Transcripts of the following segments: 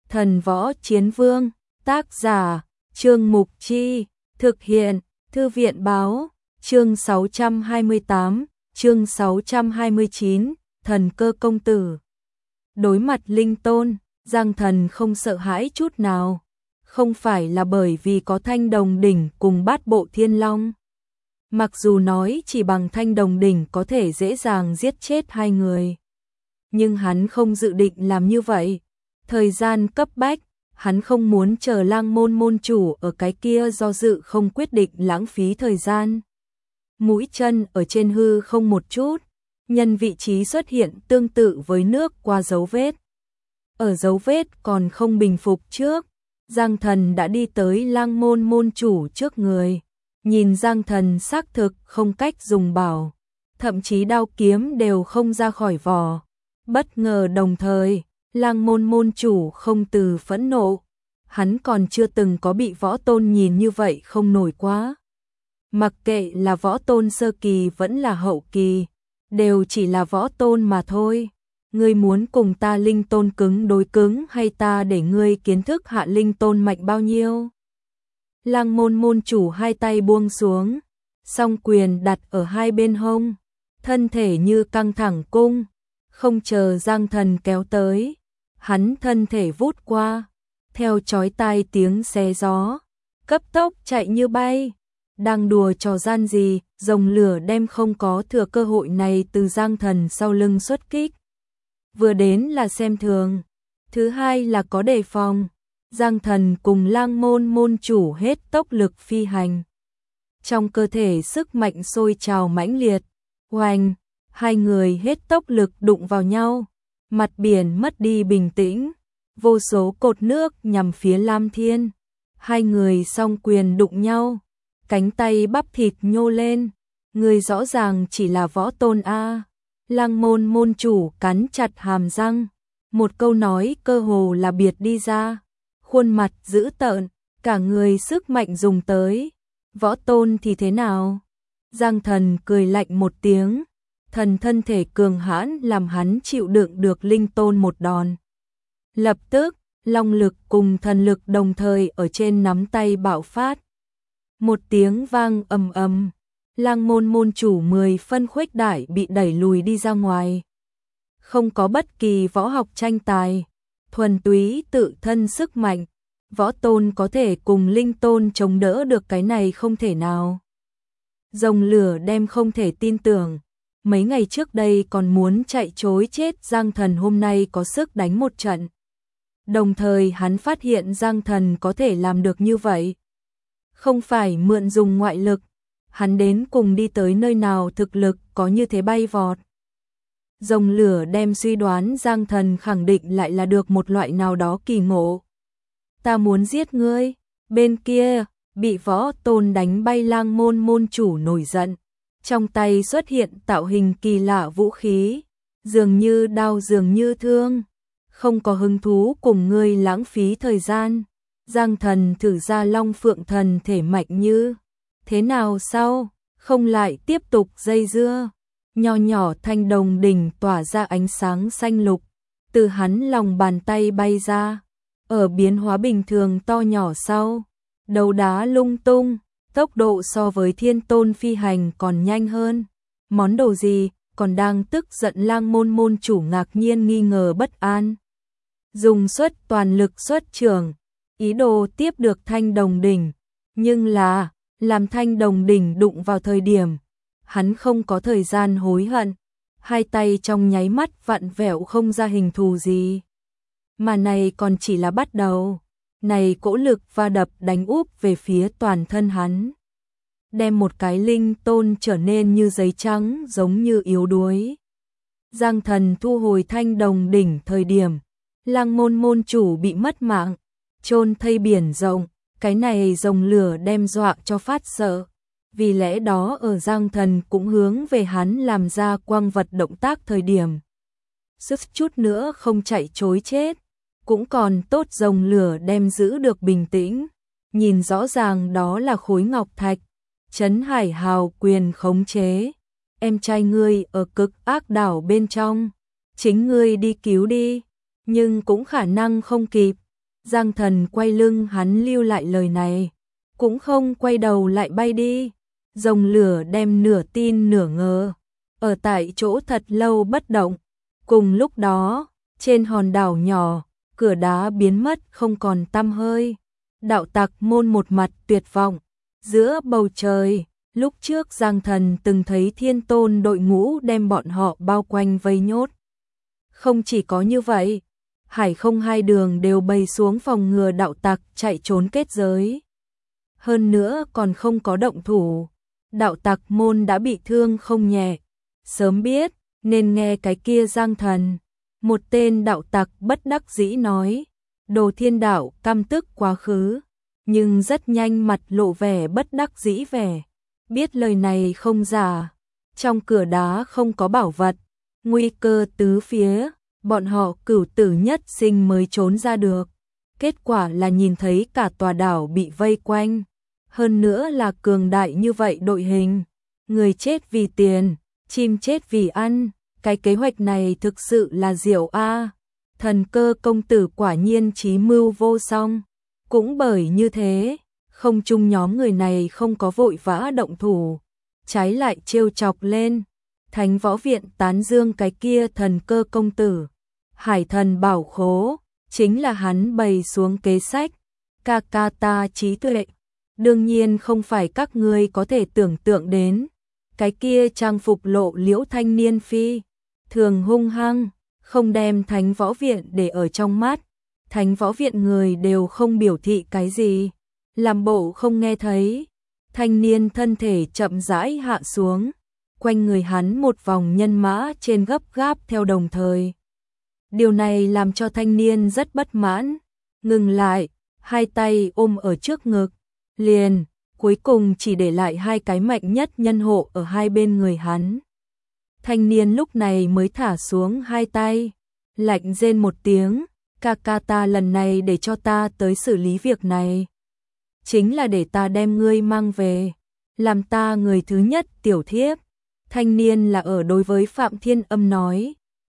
Thần Võ Chiến Vương, tác giả, Trương Mục Chi, thực hiện, Thư viện báo, chương 628, chương 629, Thần Cơ Công Tử. Đối mặt Linh Tôn, Giang Thần không sợ hãi chút nào, không phải là bởi vì có Thanh Đồng Đỉnh cùng Bát Bộ Thiên Long. Mặc dù nói chỉ bằng Thanh Đồng Đỉnh có thể dễ dàng giết chết hai người, nhưng hắn không dự định làm như vậy. Thời gian cấp bách, hắn không muốn chờ Lang Môn môn chủ ở cái kia do dự không quyết định lãng phí thời gian. Mũi chân ở trên hư không một chút, nhân vị trí xuất hiện tương tự với nước qua dấu vết. Ở dấu vết còn không bình phục trước, Giang Thần đã đi tới Lang Môn môn chủ trước người. Nhìn Giang Thần xác thực không cách dùng bảo, thậm chí đao kiếm đều không ra khỏi vỏ. Bất ngờ đồng thời, Lang Môn môn chủ không từ phẫn nộ, hắn còn chưa từng có bị võ tôn nhìn như vậy không nổi quá. Mặc kệ là võ tôn sơ kỳ vẫn là hậu kỳ, đều chỉ là võ tôn mà thôi. Ngươi muốn cùng ta linh tôn cứng đối cứng hay ta để ngươi kiến thức hạ linh tôn mạnh bao nhiêu? Lang Môn môn chủ hai tay buông xuống, song quyền đặt ở hai bên hông, thân thể như căng thẳng cung, không chờ Giang Thần kéo tới, hắn thân thể vút qua, theo chói tai tiếng xé gió, cấp tốc chạy như bay. Đang đùa trò gian gì, rồng lửa đem không có thừa cơ hội này từ Giang Thần sau lưng xuất kích. Vừa đến là xem thường, thứ hai là có đề phòng. Giang Thần cùng Lang Môn môn chủ hết tốc lực phi hành. Trong cơ thể sức mạnh sôi trào mãnh liệt, oanh, hai người hết tốc lực đụng vào nhau, mặt biển mất đi bình tĩnh, vô số cột nước nhằm phía Lam Thiên. Hai người song quyền đụng nhau, cánh tay bắp thịt nhô lên, người rõ ràng chỉ là võ tôn a. Lang Môn môn chủ cắn chặt hàm răng, một câu nói cơ hồ là biệt đi ra. Khuôn mặt dữ tợn, cả người sức mạnh dùng tới. Võ tôn thì thế nào? Giang Thần cười lạnh một tiếng, thần thân thể cường hãn làm hắn chịu đựng được linh tôn một đòn. Lập tức, long lực cùng thần lực đồng thời ở trên nắm tay bạo phát. Một tiếng vang ầm ầm, Lang Môn môn chủ 10 phân khuếch đại bị đẩy lùi đi ra ngoài. Không có bất kỳ võ học tranh tài, thuần túy tự thân sức mạnh, võ tôn có thể cùng linh tôn chống đỡ được cái này không thể nào. Rồng lửa đem không thể tin tưởng, mấy ngày trước đây còn muốn chạy trối chết Giang Thần hôm nay có sức đánh một trận. Đồng thời hắn phát hiện Giang Thần có thể làm được như vậy. Không phải mượn dùng ngoại lực, hắn đến cùng đi tới nơi nào thực lực có như thế bay vọt. Rồng lửa đem suy đoán Giang Thần khẳng định lại là được một loại nào đó kỳ ngộ. Ta muốn giết ngươi. Bên kia, bị võ tôn đánh bay Lang Môn môn chủ nổi giận. Trong tay xuất hiện tạo hình kỳ lạ vũ khí, dường như đao dường như thương. Không có hứng thú cùng ngươi lãng phí thời gian. Giang Thần thử ra Long Phượng thần thể mạnh như. Thế nào sau? Không lại tiếp tục dây dưa. Nho nhỏ thanh đồng đỉnh tỏa ra ánh sáng xanh lục, từ hắn lòng bàn tay bay ra, ở biến hóa bình thường to nhỏ sau, đấu đá lung tung, tốc độ so với thiên tôn phi hành còn nhanh hơn. Món đồ gì? Còn đang tức giận Lang Môn môn chủ ngạc nhiên nghi ngờ bất an. Dùng suất toàn lực xuất trường, ý đồ tiếp được thanh đồng đỉnh, nhưng là, làm thanh đồng đỉnh đụng vào thời điểm hắn không có thời gian hối hận, hai tay trong nháy mắt vặn vẹo không ra hình thù gì. Mà này còn chỉ là bắt đầu, này cỗ lực va đập đánh úp về phía toàn thân hắn. Đem một cái linh tôn trở nên như giấy trắng giống như yếu đuối. Giang Thần thu hồi thanh đồng đỉnh thời điểm, Lang Môn môn chủ bị mất mạng, chôn thây biển rộng, cái này rồng lửa đem dọa cho phát sợ. Vì lẽ đó ở Giang Thần cũng hướng về hắn làm ra quang vật động tác thời điểm. Sức chút nữa không chạy trối chết, cũng còn tốt rồng lửa đem giữ được bình tĩnh. Nhìn rõ ràng đó là khối ngọc thạch, Trấn Hải Hào quyền khống chế. Em trai ngươi ở cực ác đảo bên trong, chính ngươi đi cứu đi, nhưng cũng khả năng không kịp. Giang Thần quay lưng hắn lưu lại lời này, cũng không quay đầu lại bay đi. Rồng lửa đem nửa tin nửa ngờ, ở tại chỗ thật lâu bất động. Cùng lúc đó, trên hòn đảo nhỏ, cửa đá biến mất không còn tăm hơi. Đạo tặc môn một mặt tuyệt vọng, giữa bầu trời, lúc trước Giang Thần từng thấy Thiên Tôn đội ngũ đem bọn họ bao quanh vây nhốt. Không chỉ có như vậy, Hải Không hai đường đều bày xuống phòng ngừa đạo tặc chạy trốn kết giới. Hơn nữa còn không có động thủ, đạo tặc môn đã bị thương không nhẹ. Sớm biết, nên nghe cái kia Giang Thần. Một tên đạo tặc bất đắc dĩ nói, Đồ Thiên Đạo căm tức quá khứ, nhưng rất nhanh mặt lộ vẻ bất đắc dĩ vẻ. Biết lời này không giả, trong cửa đá không có bảo vật, nguy cơ tứ phía, bọn họ cửu tử nhất sinh mới trốn ra được. Kết quả là nhìn thấy cả tòa đảo bị vây quanh, hơn nữa là cường đại như vậy đội hình. Người chết vì tiền, chim chết vì ăn, cái kế hoạch này thực sự là diệu a. Thần Cơ công tử quả nhiên trí mưu vô song. Cũng bởi như thế, không chung nhóm người này không có vội vã động thủ, trái lại trêu chọc lên. Thánh Võ Viện tán dương cái kia Thần Cơ công tử. Hải thần bảo khố, chính là hắn bày xuống kế sách. Ca ca ta trí tuệ, đương nhiên không phải các ngươi có thể tưởng tượng đến. Cái kia trang phục lộ liễu thanh niên phi, thường hung hăng, không đem Thánh Võ Viện để ở trong mắt. Thánh Võ Viện người đều không biểu thị cái gì, làm bộ không nghe thấy. Thanh niên thân thể chậm rãi hạ xuống, quanh người hắn một vòng nhân mã trên gấp gáp theo đồng thời. Điều này làm cho thanh niên rất bất mãn, ngừng lại, hai tay ôm ở trước ngực, liền, cuối cùng chỉ để lại hai cái mạnh nhất nhân hộ ở hai bên người hắn. Thanh niên lúc này mới thả xuống hai tay, lạnh rên một tiếng, ca ca ta lần này để cho ta tới xử lý việc này. Chính là để ta đem ngươi mang về, làm ta người thứ nhất tiểu thiếp. Thanh niên là ở đối với Phạm Thiên Âm nói,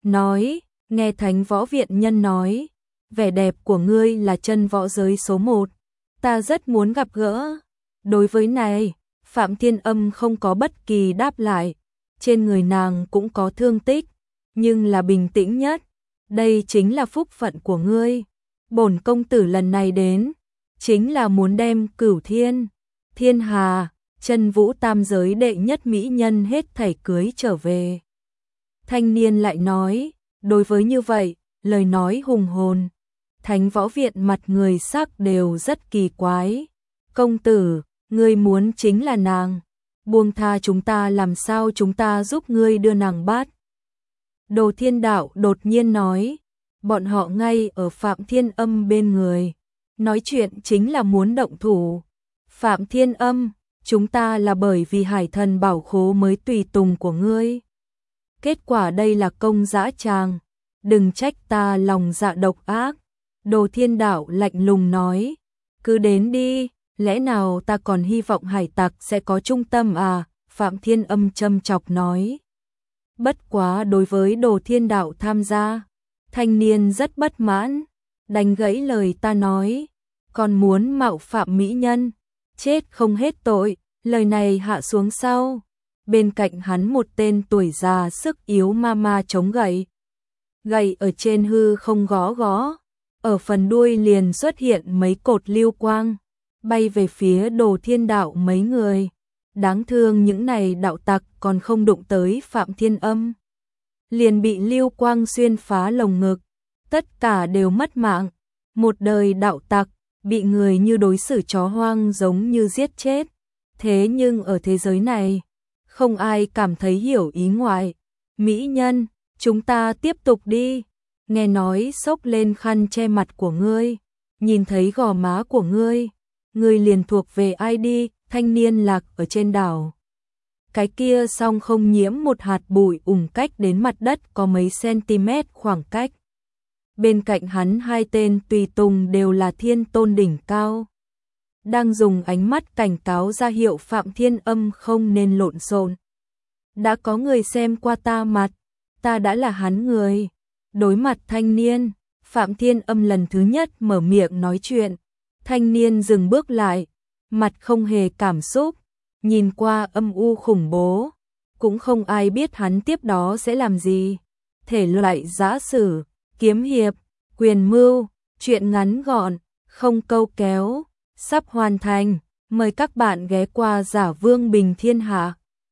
nghe Thánh Võ Viện nhân nói, vẻ đẹp của ngươi là chân võ giới số 1, ta rất muốn gặp gỡ. Đối với này, Phạm Thiên Âm không có bất kỳ đáp lại, trên người nàng cũng có thương tích, nhưng là bình tĩnh nhất. Đây chính là phúc phận của ngươi. Bổn công tử lần này đến, chính là muốn đem Cửu Thiên, Thiên Hà, Chân Vũ tam giới đệ nhất mỹ nhân hết thảy cưới trở về. Thanh niên lại nói, đối với như vậy, lời nói hùng hồn. Thánh Võ Viện mặt người sắc đều rất kỳ quái. Công tử, ngươi muốn chính là nàng, buông tha chúng ta làm sao chúng ta giúp ngươi đưa nàng bắt. Đồ Thiên Đạo đột nhiên nói, bọn họ ngay ở Phạm Thiên Âm bên người, nói chuyện chính là muốn động thủ. Phạm Thiên Âm, chúng ta là bởi vì Hải thần bảo khố mới tùy tùng của ngươi. Kết quả đây là công dã tràng, đừng trách ta lòng dạ độc ác. Đồ Thiên Đạo lạnh lùng nói, cứ đến đi, lẽ nào ta còn hy vọng hải tặc sẽ có trung tâm à? Phạm Thiên Âm châm chọc nói. Bất quá đối với Đồ Thiên Đạo tham gia, thanh niên rất bất mãn, đánh gãy lời ta nói, còn muốn mạo phạm mỹ nhân, chết không hết tội. Lời này hạ xuống sau, bên cạnh hắn một tên tuổi già sức yếu ma ma chống gậy. Gậy ở trên hư không gõ gõ, ở phần đuôi liền xuất hiện mấy cột lưu quang, bay về phía Đồ Thiên Đạo mấy người. Đáng thương những này đạo tặc còn không đụng tới Phạm Thiên Âm, liền bị lưu quang xuyên phá lồng ngực, tất cả đều mất mạng. Một đời đạo tặc, bị người như đối xử chó hoang giống như giết chết. Thế nhưng ở thế giới này, không ai cảm thấy hiểu ý ngoại. Mỹ nhân, chúng ta tiếp tục đi. Nghe nói xốc lên khăn che mặt của ngươi, nhìn thấy gò má của ngươi, ngươi liền thuộc về ai đi. Thanh niên lạc ở trên đảo, cái kia song không nhiễm một hạt bụi, cách đến mặt đất có mấy cm khoảng cách. Bên cạnh hắn hai tên tùy tùng đều là thiên tôn đỉnh cao, đang dùng ánh mắt cảnh cáo ra hiệu Phạm Thiên Âm không nên lộn xộn. Đã có người xem qua ta mặt, ta đã là hắn người. Đối mặt thanh niên, Phạm Thiên Âm lần thứ nhất mở miệng nói chuyện, thanh niên dừng bước lại, mặt không hề cảm xúc, nhìn qua âm u khủng bố, cũng không ai biết hắn tiếp đó sẽ làm gì. Thể loại giã sử, kiếm hiệp, quyền mưu, truyện ngắn gọn, không câu kéo, sắp hoàn thành, mời các bạn ghé qua Giả Vương Bình Thiên Hạ.